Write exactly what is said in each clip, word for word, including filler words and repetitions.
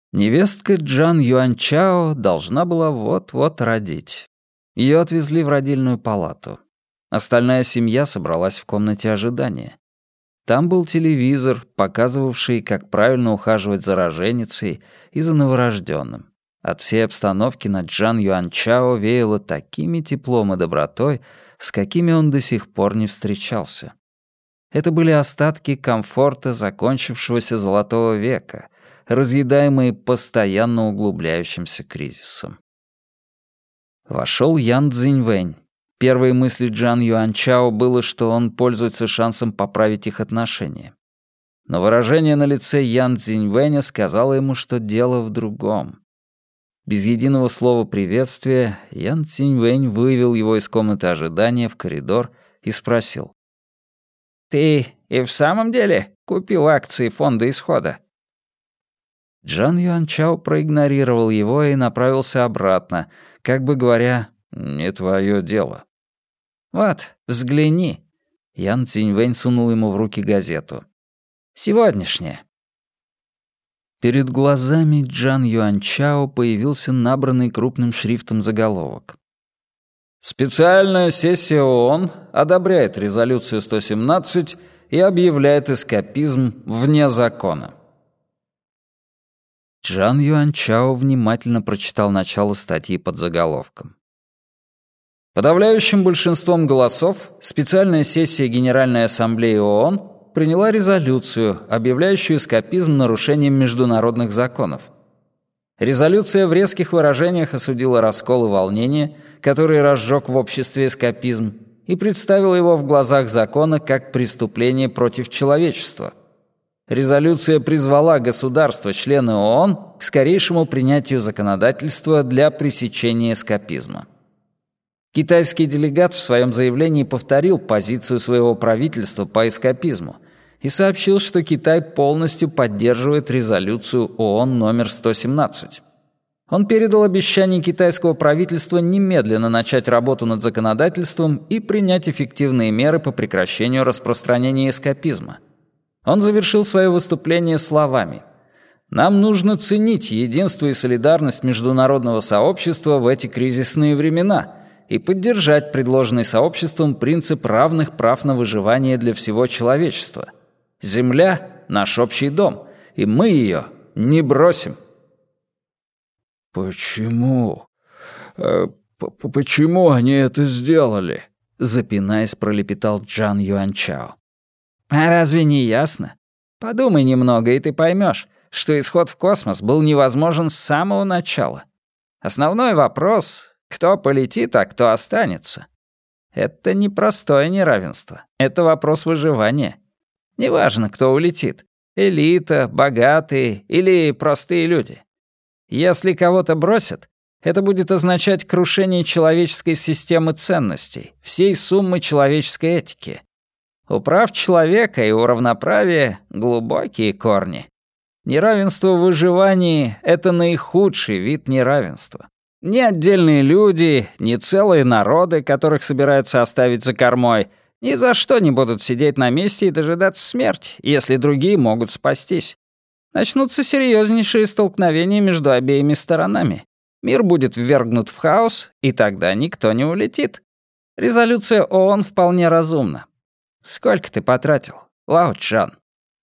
Невестка Джан Юанчао должна была вот-вот родить. Ее отвезли в родильную палату. Остальная семья собралась в комнате ожидания. Там был телевизор, показывавший, как правильно ухаживать за роженицей и за новорожденным. От всей обстановки на Джан Юанчао веяло такими теплом и добротой, с какими он до сих пор не встречался. Это были остатки комфорта закончившегося золотого века, разъедаемые постоянно углубляющимся кризисом. Вошел Ян Цзиньвэнь. Первой мыслью Джан Юанчао было, что он пользуется шансом поправить их отношения. Но выражение на лице Ян Цзиньвэня сказало ему, что дело в другом. Без единого слова приветствия Ян Цзиньвэнь вывел его из комнаты ожидания в коридор и спросил. «Ты и в самом деле купил акции фонда исхода?» Джан Юанчао проигнорировал его и направился обратно, как бы говоря, «Не твое дело». «Вот, взгляни». Ян Цзиньвэнь сунул ему в руки газету. «Сегодняшняя». Перед глазами Джан Юанчао появился набранный крупным шрифтом заголовок. «Специальная сессия ООН одобряет резолюцию сто семнадцать и объявляет эскапизм вне закона». Джан Юанчао внимательно прочитал начало статьи под заголовком. Подавляющим большинством голосов специальная сессия Генеральной Ассамблеи ООН приняла резолюцию, объявляющую эскапизм нарушением международных законов. Резолюция в резких выражениях осудила раскол и волнение, который разжег в обществе эскапизм, и представила его в глазах закона как преступление против человечества. Резолюция призвала государства-члены ООН к скорейшему принятию законодательства для пресечения эскапизма. Китайский делегат в своем заявлении повторил позицию своего правительства по эскапизму и сообщил, что Китай полностью поддерживает резолюцию ООН номер сто семнадцать. Он передал обещание китайского правительства немедленно начать работу над законодательством и принять эффективные меры по прекращению распространения эскапизма. Он завершил свое выступление словами: «Нам нужно ценить единство и солидарность международного сообщества в эти кризисные времена и поддержать предложенный сообществом принцип равных прав на выживание для всего человечества. Земля — наш общий дом, и мы ее не бросим». «Почему? Э, почему они это сделали?» — запинаясь, пролепетал Джан Юанчао. «А разве не ясно? Подумай немного, и ты поймешь, что исход в космос был невозможен с самого начала. Основной вопрос — кто полетит, а кто останется. Это не простое неравенство, это вопрос выживания. Неважно, кто улетит — элита, богатые или простые люди. Если кого-то бросят, это будет означать крушение человеческой системы ценностей, всей суммы человеческой этики. У прав человека и у равноправия глубокие корни. Неравенство в выживании — это наихудший вид неравенства. Ни отдельные люди, ни целые народы, которых собираются оставить за кормой, ни за что не будут сидеть на месте и дожидаться смерти, если другие могут спастись. Начнутся серьезнейшие столкновения между обеими сторонами. Мир будет ввергнут в хаос, и тогда никто не улетит. Резолюция ООН вполне разумна. Сколько ты потратил, Лао Чжан?»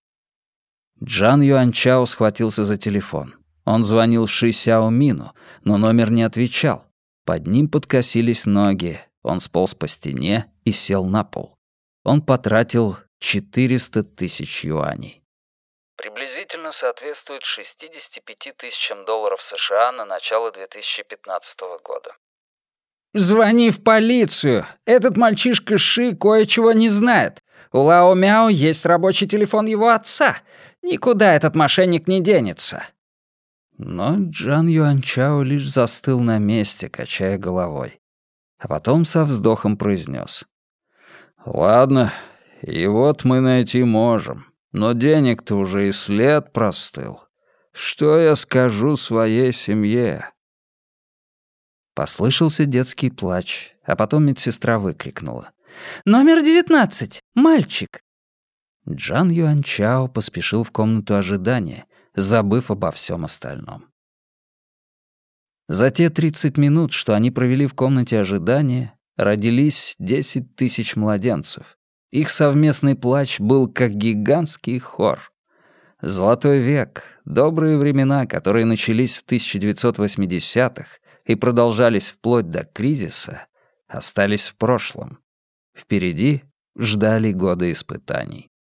Джан Юанчао схватился за телефон. Он звонил Ши Сяомину, но номер не отвечал. Под ним подкосились ноги. Он сполз по стене и сел на пол. Он потратил четыреста тысяч юаней. Приблизительно соответствует шестидесяти пяти тысячам долларов США на начало две тысячи пятнадцатого года. «Звони в полицию! Этот мальчишка Ши кое-чего не знает. У Лао Мяо есть рабочий телефон его отца. Никуда этот мошенник не денется». Но Джан Юанчао лишь застыл на месте, качая головой. А потом со вздохом произнес: «Ладно, и вот мы найти можем, но денег-то уже и след простыл. Что я скажу своей семье?» Послышался детский плач, а потом медсестра выкрикнула: «Номер девятнадцать! Мальчик!» Джан Юанчао поспешил в комнату ожидания, забыв обо всем остальном. За те тридцать минут, что они провели в комнате ожидания, родились десять тысяч младенцев. Их совместный плач был как гигантский хор. Золотой век, добрые времена, которые начались в тысяча девятьсот восьмидесятых и продолжались вплоть до кризиса, остались в прошлом. Впереди ждали годы испытаний.